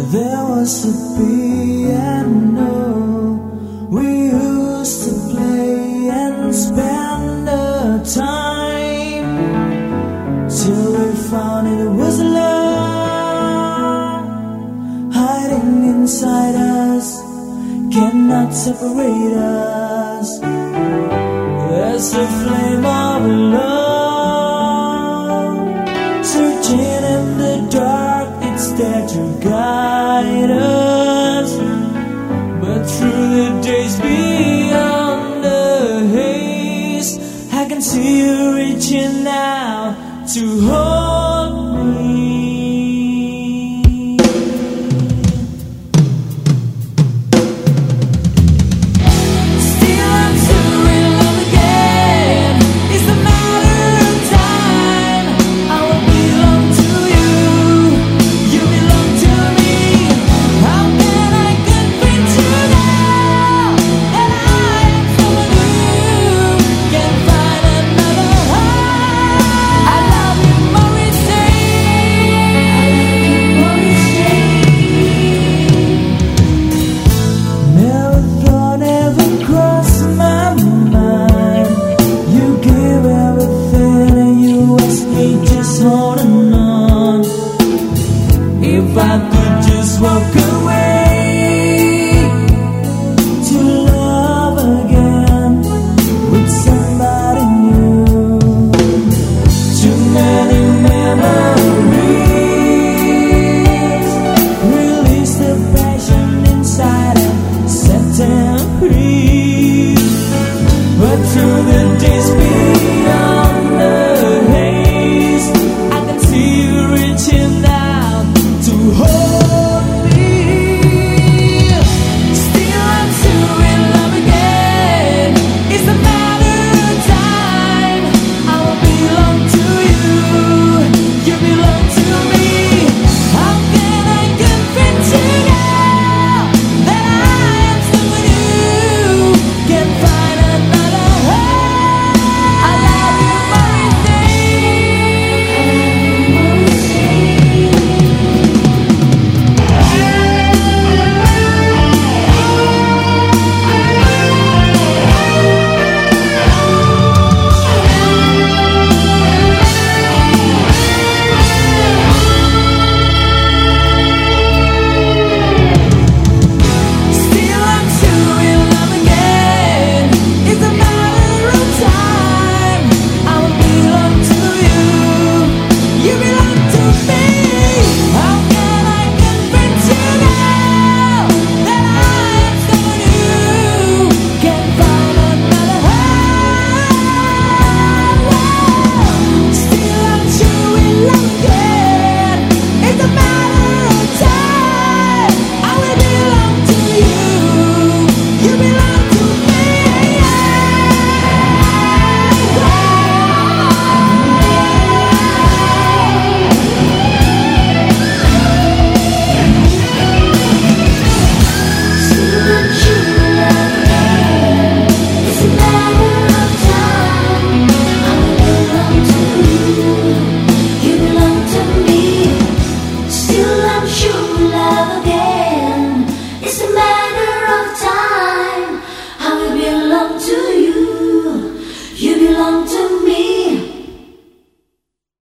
There was a piano we used to play and spend the time till we found it was love hiding inside us, cannot separate us. There's a flame of love searching in the dark, it's there to guide us. But through the days beyond the haze, I can see you reaching out to hold me. If I could just walk away.